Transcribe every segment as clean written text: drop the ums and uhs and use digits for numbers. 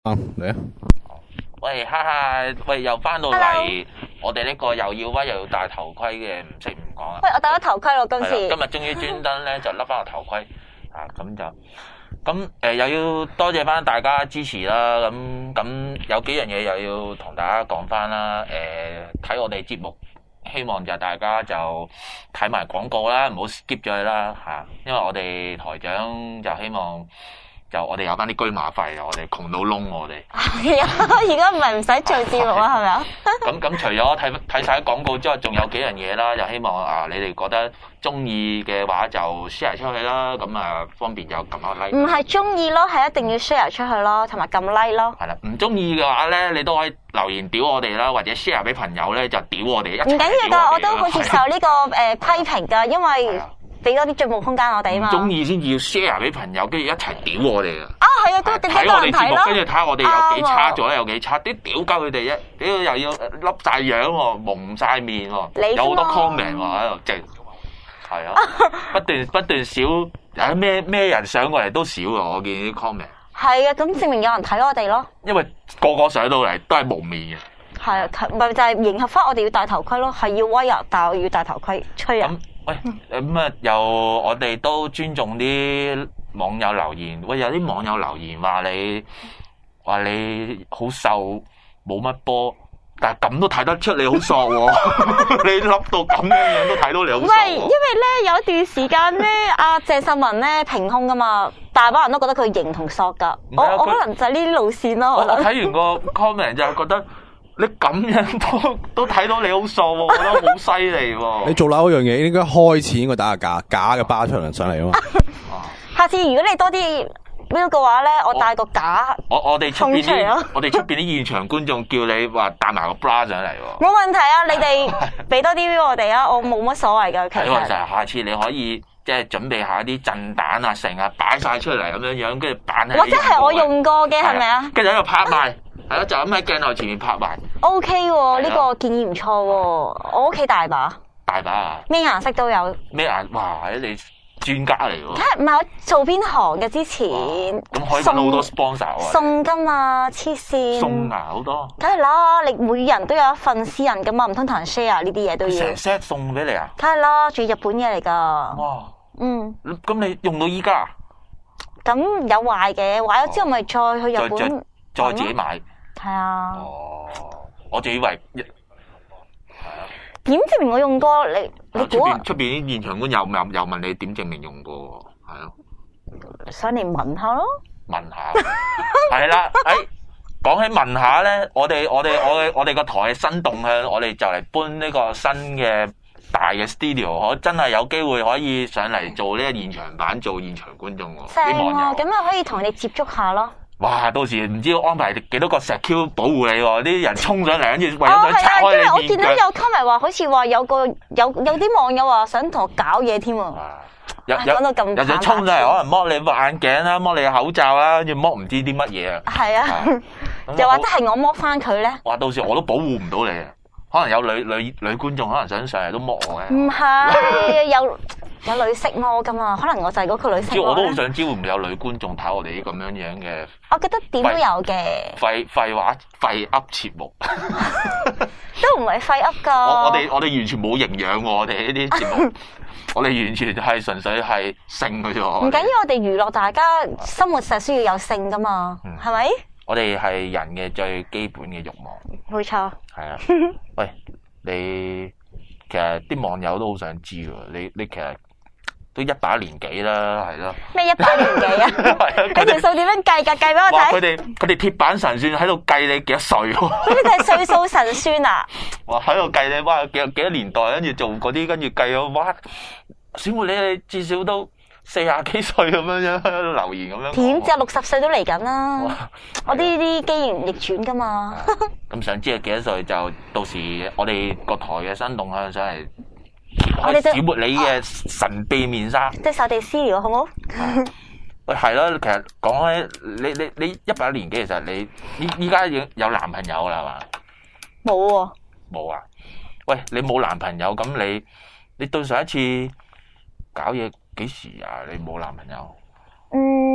嚟啊！ 喂，哈哈，喂，又翻到嚟，我哋呢個又要威又要戴頭盔嘅，唔識唔講啊！ 喂，我戴咗頭盔咯，今次。 今日終於專登咧就笠翻個頭盔啊！咁又要多謝翻大家支持啦。咁有幾樣嘢又要同大家講翻啦。睇我哋節目，希望就大家就睇埋廣告啦，唔好 skip 咗佢啦嚇。因為我哋台長就希望。就我哋有翻啲車馬費啊！我哋窮到窿，我哋係啊！而家唔係唔使做節目啊，係咪啊？ 咁除咗睇晒啲廣告之外，仲有幾樣嘢啦。就希望你哋覺得中意嘅話就 share 出去啦。咁方便就撳下 like。 唔係中意咯，係一定要 share 出去咯，同埋撳 like 咯。 係啦，唔中意嘅話咧，你都可以留言屌我哋啦，或者 share 俾朋友咧就屌我哋一齊。唔緊要㗎，我都好接受呢個批評㗎，因為俾多啲進步空間我哋啊嘛。 中意先至要 share 俾朋友，跟住一齊屌我哋啊！ 係啊，咁睇我哋節目，跟住睇下我哋有幾差，做得有幾差，啲屌鳩佢哋屌又要笠晒樣喎，蒙晒面喎，有好多 comment 喎喺度，即係係啊，不斷少，咩人上過嚟都少啊！我見啲 comment。係啊，咁證明有人睇我哋咯。 因為個個上到嚟都係蒙面嘅。係啊，咪就係迎合翻我哋要戴頭盔咯，係要威啊，但係我要戴頭盔吹人。 喂，又我哋都尊重啲網友留言。喂，有啲網友留言話你好瘦，冇乜波，但係咁都睇得出你好索喎。你笠到咁樣都睇到你好索。唔係， 因為咧有一段時間咧，阿鄭秀文咧平胸噶嘛，大把人都覺得佢型同索噶。我可能就係呢啲路線咯。 我睇完個 comment 就覺得。你咁樣都睇到你好瘦喎，我覺得好犀利喎！ 你做樓嗰樣嘢應該開始應該打個假嘅巴出嚟上嚟啊嘛！ 下次如果你多啲 view 嘅話咧，我帶個假我哋出邊啲現場觀眾叫你話帶埋個 bra 上嚟喎。 冇問題啊！你哋俾多啲 view 我哋啊，我冇乜所謂㗎。其實下次你可以即係準備下啲震蛋啊，成日擺晒出嚟咁樣，跟住扮喺。 或者係我用過嘅係咪啊？ 跟住喺度拍賣。係咯，就咁喺鏡頭前面拍埋。 O K 喎，呢個建議唔錯喎。我屋企大把。 大把啊！ 咩顏色都有。 咩顏？哇！你專家嚟喎。 梗係唔係我做邊行嘅之前。 咁可以揾好多 sponsor 啊。 送㗎嘛，黐線。 送啊，好多。 梗係啦，你每人都有一份私人㗎嘛，唔通同人 share 呢啲嘢都要。 成 set 送俾你啊？ 梗係啦，仲要日本嘢嚟㗎。 哇！咁你用到依家？ 咁有壞嘅，壞咗之後咪再去日本再自己買。 係啊！ 我仲以為係啊。點證明我用過？你估出邊啲現場官又問你點證明用過？係咯， 上嚟問下咯。 問下係啦。講起問下咧，我哋個台嘅新動向，我哋就嚟搬呢個新嘅大嘅 studio， 我真係有機會可以上嚟做呢個現場版，做現場觀眾喎。 正喎，咁咪可以同你接觸下咯。 哇！到時唔知安排幾多個石 Q 保護你喎，啲人衝上嚟跟住為咗想拆開你面。 因為我見到有 comment 話，好似話有啲網友話想同我搞嘢添喎。講到咁， 有想衝上嚟，可能剝你個眼鏡啦，剝你個口罩啦，跟住剝唔知啲乜嘢啊。 係啊，又或者係我剝翻佢咧。 哇！到時我都保護唔到你啊。可能有女觀眾可能想上嚟都剝我嘅。 唔係有女色魔噶嘛？可能我就係嗰個女色魔。 我都好想知會唔會有女觀眾睇我哋啲咁樣嘅。 我覺得點都有嘅。 廢話廢噏節目。 都唔係廢噏噶。 我哋完全冇營養喎，我哋呢啲節目，我哋完全係純粹係性嘅啫。 唔緊要，我哋娛樂大家生活實需要有性噶嘛，係咪？ 我哋係人嘅最基本嘅慾望。 冇錯。 係啊。喂，你其實啲網友都好想知喎，你其實都100年幾啦，係咯。咩 100年幾啊？你條數點樣計㗎？計俾我睇。 哇！佢哋鐵板神算喺度計你幾多歲喎？ 呢啲就係歲數神算啊！ 哇！喺度計你哇幾多年代，跟住做嗰啲，跟住計咗哇，小妹你至少都40幾歲咁樣留言咁樣。 點知60歲都嚟緊啦！我呢啲機緣逆轉㗎嘛。 咁想知係幾多歲就到時我哋個台嘅新動向上嚟。 我哋小茉莉嘅神秘面紗， 即係我哋私聊好唔好？ 喂，係咯，其實講起你100年幾，其實你依家已經有男朋友啦，係嘛？ 冇喎。 冇啊？喂，你冇男朋友咁你對上一次搞嘢幾時啊？你冇男朋友？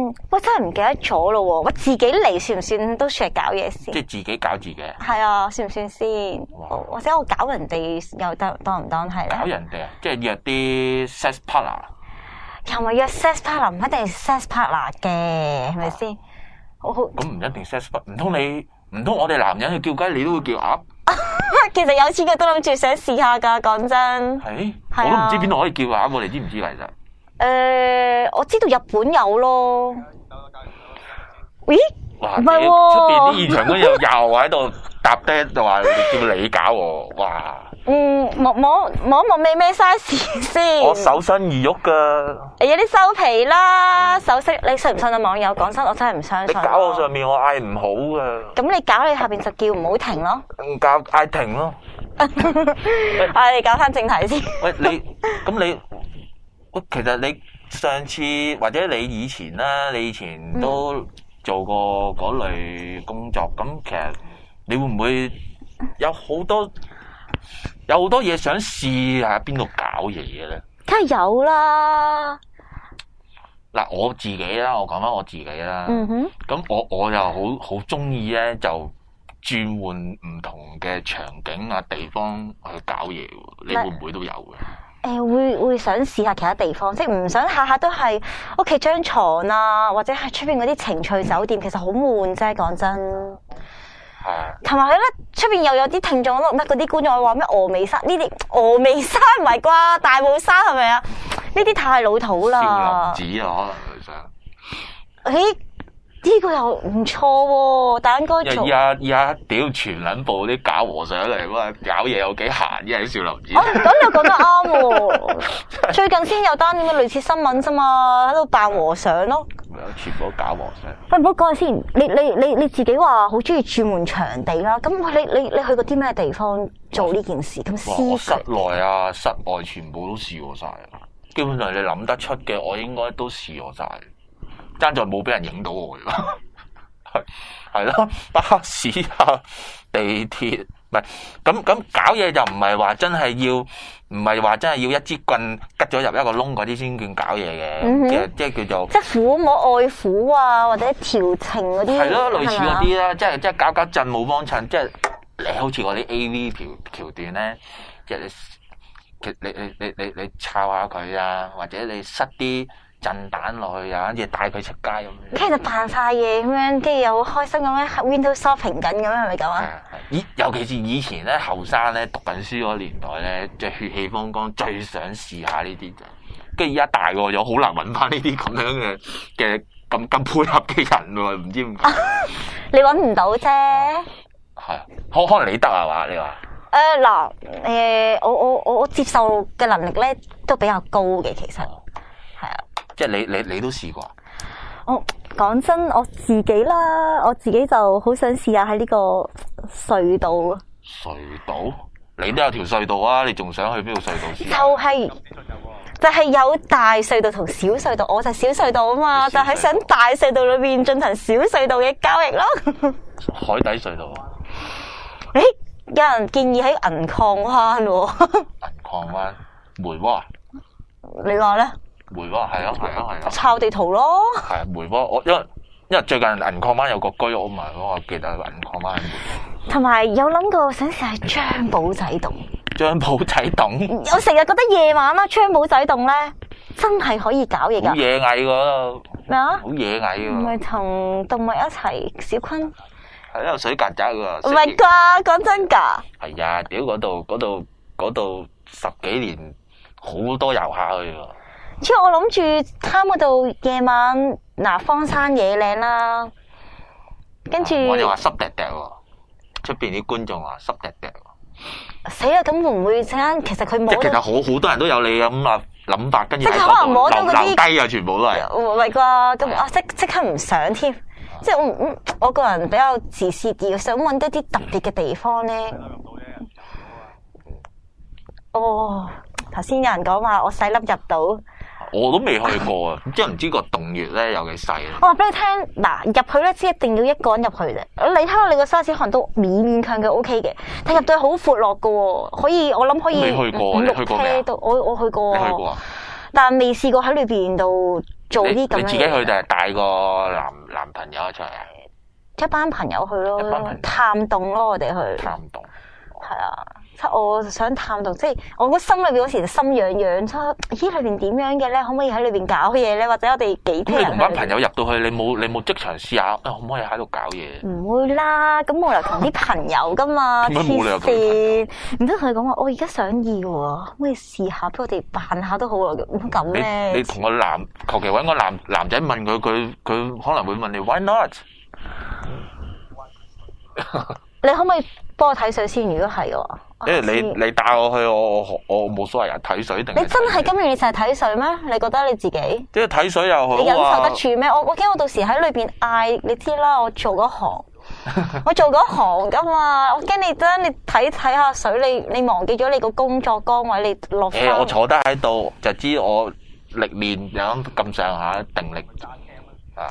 喂，真係唔記得咗咯喎！我自己嚟算唔算都算係搞嘢先？ 即係自己搞自己。 係啊，算唔算先？或者我搞人哋又當唔當係咧？ 搞人哋啊，即係約啲 sex partner。 又咪約 sex partner，唔一定係 sex partner 嘅，係咪先？ 咁唔一定 sex partner，唔通我哋男人去叫雞，你都會叫鴨？ 其實有錢嘅都諗住想試下㗎，講真。 係，我都唔知邊度可以叫鴨，我哋知唔知其實？ 我知道日本有咯。咦？ 哇！ 唔係喎， 出邊啲現場嗰啲又喺度搭爹，就話叫你搞喎，哇！ 摸味咩 size 先？ 我手身而喐噶。 有啲收皮啦，首飾你信唔信啊？網友講真，我真係唔相信。 你搞我上面，我嗌唔好噶。 咁你搞你下邊就叫唔好停咯。 搞嗌停咯。 你搞翻正題先。 喂，其實你上次或者你以前啦，你以前都做過嗰類工作，咁其實你會唔會有好多嘢想試下邊度搞嘢嘅咧？ 梗係有啦。 嗱，我自己啦，我講翻我自己啦。咁我又好中意咧，就轉換唔同嘅場景啊地方去搞嘢。你會唔會都有嘅？ 會想試下其他地方，即係唔想下下都係屋企張床啊，或者係出邊嗰啲情趣酒店，其實好悶啫。講真，同埋咧，出邊又有啲聽眾乜嗰啲觀眾話咩峨眉山呢啲峨眉山唔係啩？大帽山係咪啊？呢啲太老土啦。 少林寺啊，可能佢想。 呢個又唔錯喎，但應該做。 依家屌全撚部啲假和尚嚟喎，搞嘢有幾閒，一係少林寺。 咁又講得啱喎。最近先有單咁嘅類似新聞啫嘛，喺度扮和尚咯。 全部都假和尚。 喂，唔好講先，你自己話好中意轉換場地啦。咁你去過啲咩地方做呢件事？咁我室內啊、室外全部都試過晒。基本上你諗得出嘅，我應該都試過晒。爭在冇俾人影到我㗎，係咯，巴士啊、地鐵，唔係咁搞嘢就唔係話真係要一支棍拮咗入一個窿嗰啲先叫搞嘢嘅，即係叫做即係撫摸愛撫啊，或者調情嗰啲， 係咯，類似嗰啲啦，即係搞震冇幫襯，即係你好似嗰啲 A.V. 橋段咧，即係你抄下佢啊，或者你塞啲震彈落去啊，跟住帶佢出街咁樣， 跟住就扮晒嘢咁樣，跟住又好開心咁樣 window shopping 緊咁樣，係咪咁啊？ 尤其是以前咧後生咧讀緊書嗰年代咧，即係血氣方剛，最想試下呢啲嘅。跟住而家大個咗，好難揾翻呢啲咁樣嘅咁配合嘅人喎，唔知點解。 你揾唔到啫。 係，可能你得係嘛？你話？ 我接受嘅能力咧都比較高嘅，其實係啊。 即係你都試過？ 我講真，我自己啦，我自己就好想試下喺呢個隧道。 隧道？你都有條隧道啊？你仲想去邊條隧道試？ 就係有大隧道同小隧道，我就小隧道啊嘛，就喺想大隧道裏邊進行小隧道嘅交易咯。 海底隧道啊？ 有人建議喺銀礦灣喎。 銀礦灣梅窩啊？ 你話咧？ 梅窩係啊。 抄地圖咯。 係梅窩，因為最近銀礦灣有個居屋嘛，我記得銀礦灣。 同埋有諗過想試下張寶仔洞。 張寶仔洞？ 我成日覺得夜晚啦，張寶仔洞咧真係可以搞嘢㗎。 好野蟻㗎。咩啊？好野蟻㗎。 唔係同動物一齊，小坤。 係有水曱甴㗎。 唔係啩？講真㗎？ 係啊，屌嗰度10幾年好多遊客去㗎。 因為我諗住貪嗰度夜晚荒山野嶺啦，跟住我哋話濕滴滴喎，出邊啲觀眾話濕滴滴。 死啦！咁會唔會陣間其實佢冇？ 即係其實好多人都有你咁啊諗法，跟住即係可能摸到嗰啲留低啊，全部都係。 唔係啩？咁即刻唔想添。即係我個人比較自私啲，想揾一啲特別嘅地方咧。頭先有人講話我細粒入到。 我都未去過啊，即係唔知個洞穴咧有幾細咧。 我話俾你聽，嗱入去咧，只一定要一個人入去啫。你睇下你個 size 可能都勉勉強嘅 OK 嘅，但入到去好闊落噶喎，可以我諗可以未去過，你去過未啊？ 我去過。 你去過啊？ 但未試過喺裏邊度做啲咁樣嘢。 你自己去定係帶個男朋友出嚟啊？ 一班朋友去咯，探洞咯，我哋去。 探洞。 係啊，即係我想探洞，即係我個心裏邊嗰時就心癢癢，咦裏邊點樣嘅咧？可唔可以喺裏邊搞嘢咧？或者我哋幾多人？ 咁你同班朋友入到去，你冇即場試下，可唔可以喺度搞嘢？ 唔會啦，咁冇理由同啲朋友噶嘛，黐線！唔通同佢講話，我而家想要喎，可唔可以試下？俾我哋扮下都好啊，咁咧。 你同個求其揾個男仔問佢可能會問你 Why not？ 你可唔可以幫我睇水先？如果係嘅話， 因為你帶我去，我冇所謂啊，睇水定？ 你真係今日你就係睇水咩？你覺得你自己？ 即係睇水又好啊！ 你忍受得住咩？我驚我到時喺裏邊嗌，你知啦，我做嗰行，我做嗰行噶嘛，我驚你睇下水，你忘記咗你個工作崗位，你落翻。 我坐低喺度就知我歷練有咁上下定力啊。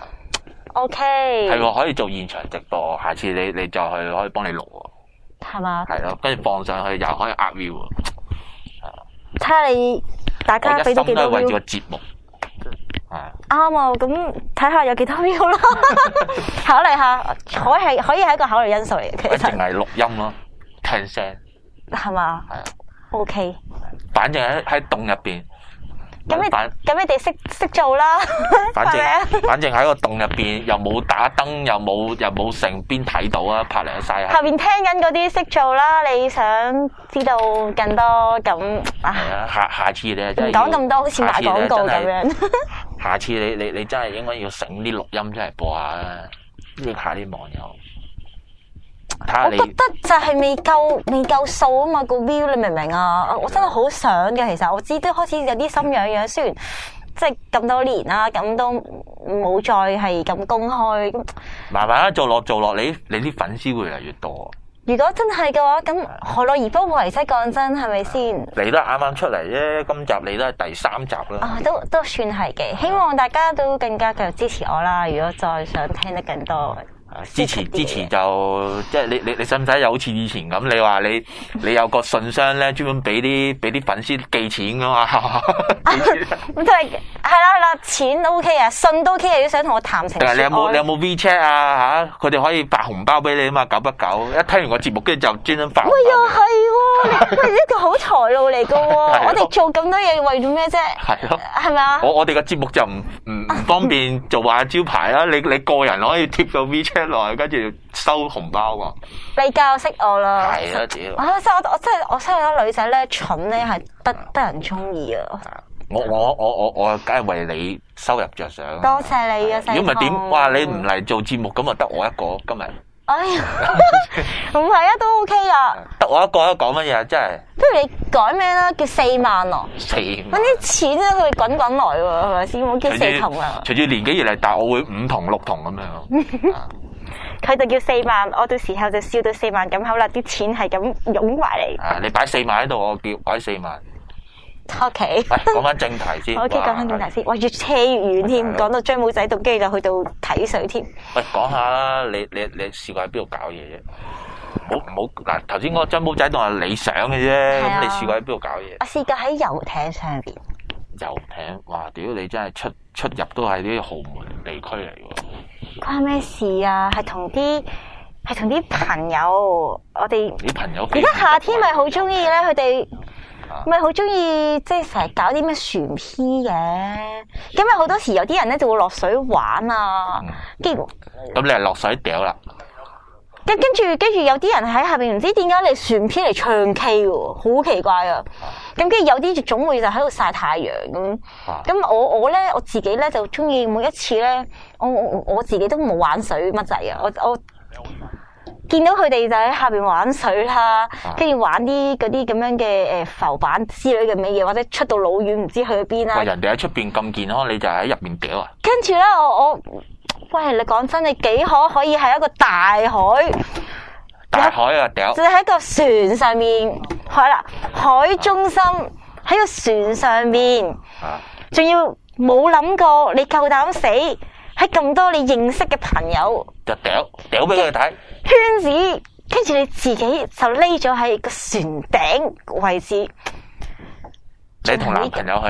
OK。 係喎，可以做現場直播，下次你就去可以幫你錄喎。 係嘛？ 係咯，跟住放上去又可以壓 view 喎。 睇下你大家俾咗幾多 view。我一心都係為住個節目。係。啱啊，咁睇下有幾多 view 啦。考慮下，可以係一個考慮因素嚟嘅。其實。淨係錄音咯，聽聲。係嘛？係啊。OK。反正喺洞入邊。咁你哋識做啦，反正喺個洞入邊又冇打燈，又冇成邊睇到啊，拍嚟晒。後邊聽緊嗰啲識做啦，你想知道更多咁啊？係啊，下次你真係唔講咁多，好似賣廣告咁樣。下次你真係應該要整啲錄音出嚟播下啦，益下啲網友。我覺得就係未夠數啊嘛，個 view 你明唔明啊？我真係好想嘅，其實我知都開始有啲心癢癢，雖然即係咁多年啦，咁都冇再係咁公開。慢慢做落，你啲粉絲會越嚟越多。如果真係嘅話，咁何樂而不為啫？講真，係咪先？你都係啱啱出嚟啫，今集你都係第3集啦。啊，都算係嘅，希望大家都更加繼續支持我啦。如果再想聽得更多。支持就即係你使唔使又好似以前咁？你話你有個信箱咧，專門俾啲粉絲寄錢噶嘛？咁即係啦，錢都 OK 啊，信都 OK 啊，都想同我談情說愛。你有冇 WeChat 啊？嚇，佢哋可以發紅包俾你啊嘛，919。一聽完個節目，跟住就專登發紅包。喂，又係喎，你一個好財路嚟噶喎！我哋做咁多嘢為咗咩啫？係咯，係咪啊？我哋個節目就唔方便做下招牌啦。你個人可以貼個 WeChat。來跟住收紅包喎，你教識我啦。係啊，屌！我真係覺得女仔咧蠢咧係得人中意啊！我梗係為你收入着想。多謝你啊！如果唔係點？哇！你唔嚟做節目咁啊，得我一個今日。哎呀，唔係啊，都 OK 啊。得我一個講乜嘢？真係。不如你改名啦，叫4萬咯。4萬。搵啲錢咧，佢滾滾來喎，係咪先？我叫4筒啊。隨住年紀越嚟大，我會5筒6筒咁樣。佢就叫4萬，我到時候就笑到4萬咁口啦，啲錢係咁湧埋嚟。啊，你擺4萬喺度，我叫改4萬。OK。講翻正題先。OK，講翻正題先。哇，越車越遠添，講到張帽仔度，跟住就去到睇水添。喂，講下啦，你試過喺邊度搞嘢啫？唔好嗱，頭先嗰個張帽仔洞係你想嘅啫，咁你試過喺邊度搞嘢？我試過喺遊艇上邊。遊艇，哇！屌你真係出入都係啲豪門地區嚟喎。關咩事啊？係同啲朋友，我哋啲朋友。而家夏天咪好中意咧，佢哋咪好中意即係成日搞啲咩船 P 嘅。咁咪好多時有啲人咧就會落水玩啊，跟住咁你係落水屌啦。跟住有啲人喺下邊唔知點解你船 P 嚟唱 K 喎，好奇怪啊！咁跟住有啲總會就喺度曬太陽咁。咁我自己咧就中意每一次咧，我自己都冇玩水乜滯啊！我見到佢哋就喺下邊玩水啦，跟住玩啲嗰啲咁樣嘅浮板之類嘅嘢，或者出到老遠唔知去邊啦。喂，人哋喺出邊咁健康，你就喺入邊屌啊！跟住咧，喂，你講真，你幾可以喺一個大海？大海啊，屌！就喺個船上面，係啦，海中心喺個船上面，仲要冇諗過你夠膽死喺咁多你認識嘅朋友，就屌俾佢睇圈子，跟住你自己就匿咗喺個船頂位置。你同男朋友去啊？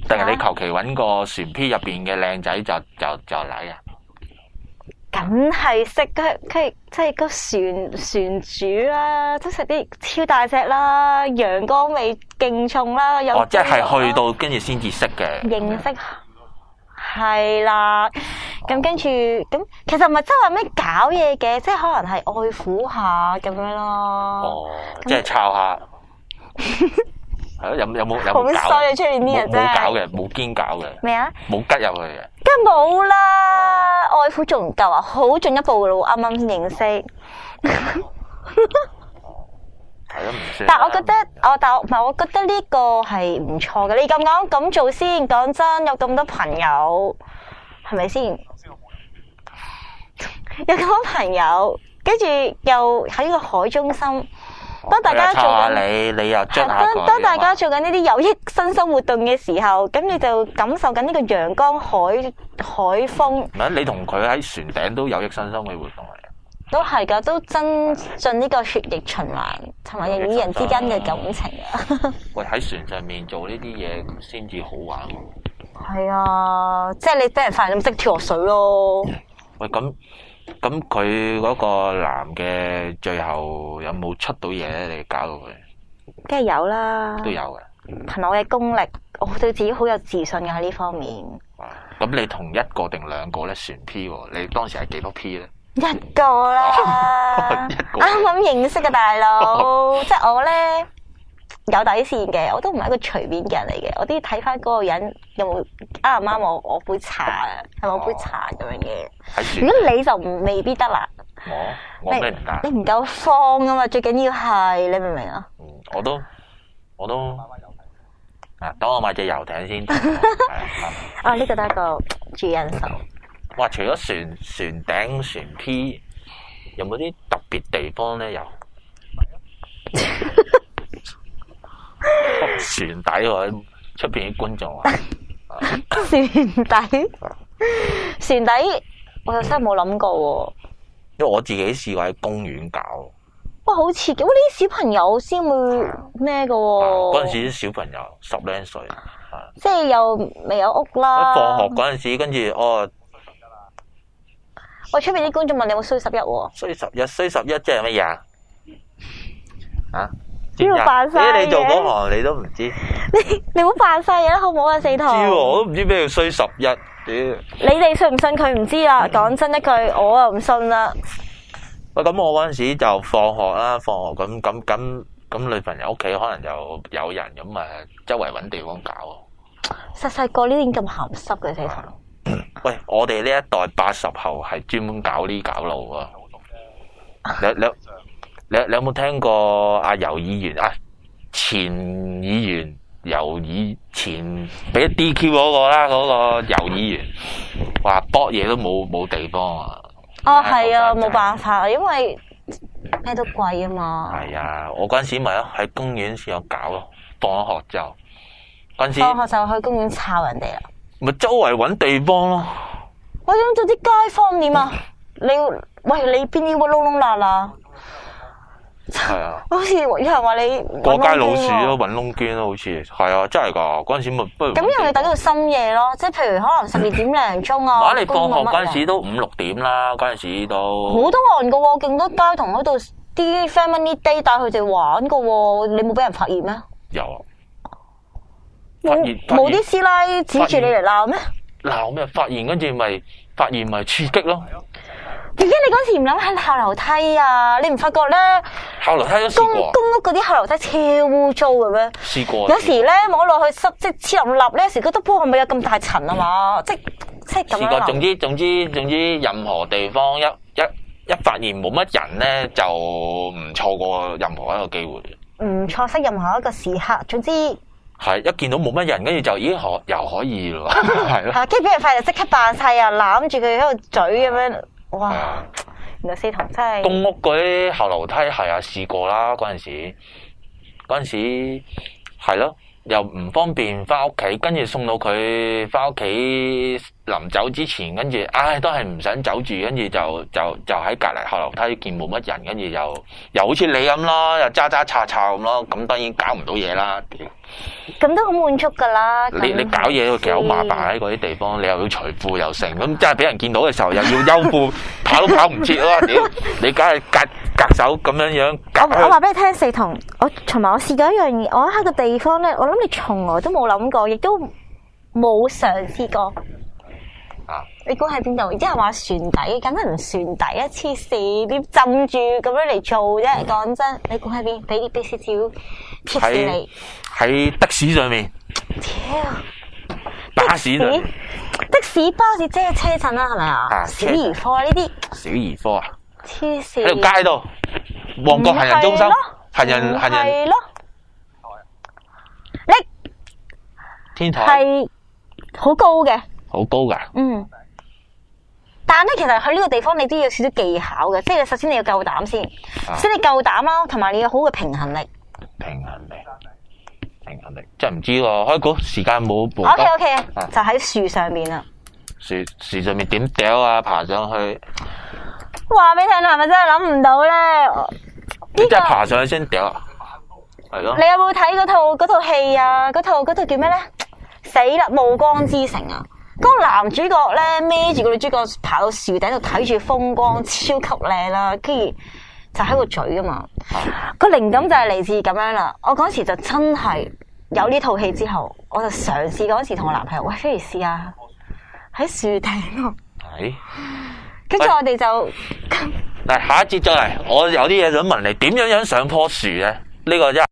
定係你求其揾個船 P 入邊嘅靚仔就嚟啊？ 梗係識佢即係個船主啦，都食啲超大隻啦，陽光味勁重啦，有即係去到跟住先至識嘅。 認識係啦，咁跟住咁，其實唔係真係話咩搞嘢嘅，即係可能係愛撫下咁樣咯。 即係抄下。係咯，有冇搞？ 好衰啊！出面啲人真係冇搞嘅，冇堅搞嘅。 咩啊？ 冇吉入去嘅。 梗冇啦，愛撫仲唔夠啊？好進一步噶咯，啱啱先認識。 係咯，唔算。 但係我覺得，我覺得呢個係唔錯嘅。你咁啱咁做先，講真，有咁多朋友，係咪先？有咁多朋友，跟住又喺個海中心。當大家做緊你又捽下佢。 當大家做緊呢啲有益身心活動嘅時候，咁你就感受緊呢個陽光海風。 唔係，你同佢喺船頂都有益身心嘅活動嚟。 都係㗎，都增進呢個血液循環同埋人與人之間嘅感情啊！ 喂，喺船上面做呢啲嘢先至好玩喎。 係啊，即係你俾人發現咁識跳落水咯。 喂，咁佢嗰個男嘅最後有冇出到嘢咧？你搞到佢？ 梗係有啦， 都有嘅。 憑我嘅功力，我對自己好有自信嘅喺呢方面。 咁你同一個定兩個咧船 P 喎？你當時係幾多 P 咧？ 一個啦，啱啱認識嘅大佬，即係我咧有底線嘅，我都唔係一個隨便嘅人嚟嘅，我都要睇翻嗰個人有冇啱唔啱我杯茶啊，係咪我杯茶咁樣嘅。如果你就未必得啦， 我咩唔得？ 你唔夠放啊嘛，最緊要係你明唔明啊？ 我都等我買隻遊艇先。 啊，呢個都係一個注意因素。 哇！除咗船頂船 P， 有冇啲特別地方咧？有船底喎，出邊啲觀眾啊！ 船底，我又真係冇諗過喎。 因為我自己試過喺公園搞。 哇！好刺激！呢啲小朋友先會咩㗎喎？ 嗰陣時啲小朋友10零歲， 即係又未有屋啦。 放學嗰陣時，跟住喂，出邊啲觀眾問你有冇衰11喎？ 衰11即係乜嘢啊？啊？ 邊度扮晒嘢？ 你做嗰行你都唔知？ 你唔好扮晒嘢啦，好唔好啊？四堂。 知喎，我都唔知咩叫衰11。屌！ 你哋信唔信佢唔知啦？講真一句，我又唔信啦。 喂，咁我嗰陣時就放學啦，咁女朋友屋企可能就有人咁啊，周圍揾地方搞。 細個呢啲咁鹹濕嘅四堂。 喂，我哋呢一代80後係專門搞呢搞路啊！你有冇聽過阿游議員啊？前議員前俾 DQ 嗰個啦，嗰個游議員話搏嘢都冇地方啊！ 係啊，冇辦法，因為咩都貴啊嘛。 係啊，我嗰陣時咪喺公園先有搞咯，放咗學之後，嗰陣時放學就去公園抄人哋啦。 咪周圍揾地方咯。 喂，咁做啲街坊點啊？你邊啲窿窿罅罅？ 係啊， 好似有人話你過街老鼠咯，揾窿捐咯，好似係啊，真係噶。嗰陣時咪不如咁又要等到深夜咯，即係譬如可能12點零鐘啊。 你放學嗰陣時都5、6點啦，嗰陣時都好多人噶喎，勁多街童喺度啲 family day 帶佢哋玩噶喎，你冇俾人發現咩？ 有啊， 冇啲師奶指住你嚟鬧咩？ 鬧咩？發現跟住咪刺激咯。 點解你嗰時唔諗喺後樓梯啊？你唔發覺咧？ 後樓梯都試過。 公屋嗰啲後樓梯超污糟嘅咩？ 試過。 有時咧摸落去濕，即係黐立立咧，有時覺得波係咪有咁大塵啊嘛？即係咁樣。試過， 總之，任何地方一發現冇乜人咧，就唔錯過任何一個機會。 唔錯失任何一個時刻，總之係一見到冇乜人，跟住就已經又可以咯，係咯。 跟住俾人發現就即刻扮晒啊，攬住佢喺度嘴咁樣。哇！原來四堂真係公屋嗰啲後樓梯係啊，試過啦。嗰陣時係咯， 又唔方便翻屋企，跟住送到佢翻屋企臨走之前，跟住都係唔想走住，跟住就喺隔離後樓梯見冇乜人，跟住又好似你咁咯，又揸揸叉叉咁咯，咁當然搞唔到嘢啦。 咁都好滿足㗎啦。 你搞嘢其實好麻煩喺嗰啲地方，你又要除褲又成，咁真係俾人見到嘅時候又要休褲，跑都跑唔切咯！屌，你梗係隔手咁樣。 我話俾你聽，四同我同埋我試過一樣嘢，我喺個地方咧，我諗你從來都冇諗過，亦都冇嘗試過。你估喺邊度？即係話船底，梗係唔船底啊！黐線，你浸住咁樣嚟做啫。講真，你估喺邊？俾少少貼士你。 喺的士上面。 屌！ 巴士上面。 的士、巴士即係車震啦，係咪啊？小兒科呢啲。小兒科啊！ 黐線。 喺條街度，旺角行人中心，行人。 係咯。你天台係好高嘅。 好高㗎。 嗯。但係咧，其實喺呢個地方你都要少少技巧嘅，即係首先你要夠膽先，先你夠膽啦，同埋你要好嘅平衡力。平衡力， 真係唔知喎。開估時間冇報。 OK，就喺樹上面啦。 樹上面點掉啊？爬上去。 話俾你聽，係咪真係諗唔到咧？ 你真係爬上去先掉啊？係咯。 你有冇睇嗰套戲啊？嗰套叫咩咧？死啦！暮光之城啊！嗰個男主角咧孭住個女主角爬到樹頂度睇住風光，超級靚啦，跟住就喺個嘴噶嘛。個靈感就係嚟自咁樣啦。我嗰時就真係有呢套戲之後，我就嘗試嗰時同我男朋友，喂，不如試下喺樹頂咯。係。跟住我哋就嗱，下一節再嚟，我有啲嘢想問你，點樣上棵樹咧？呢個真係。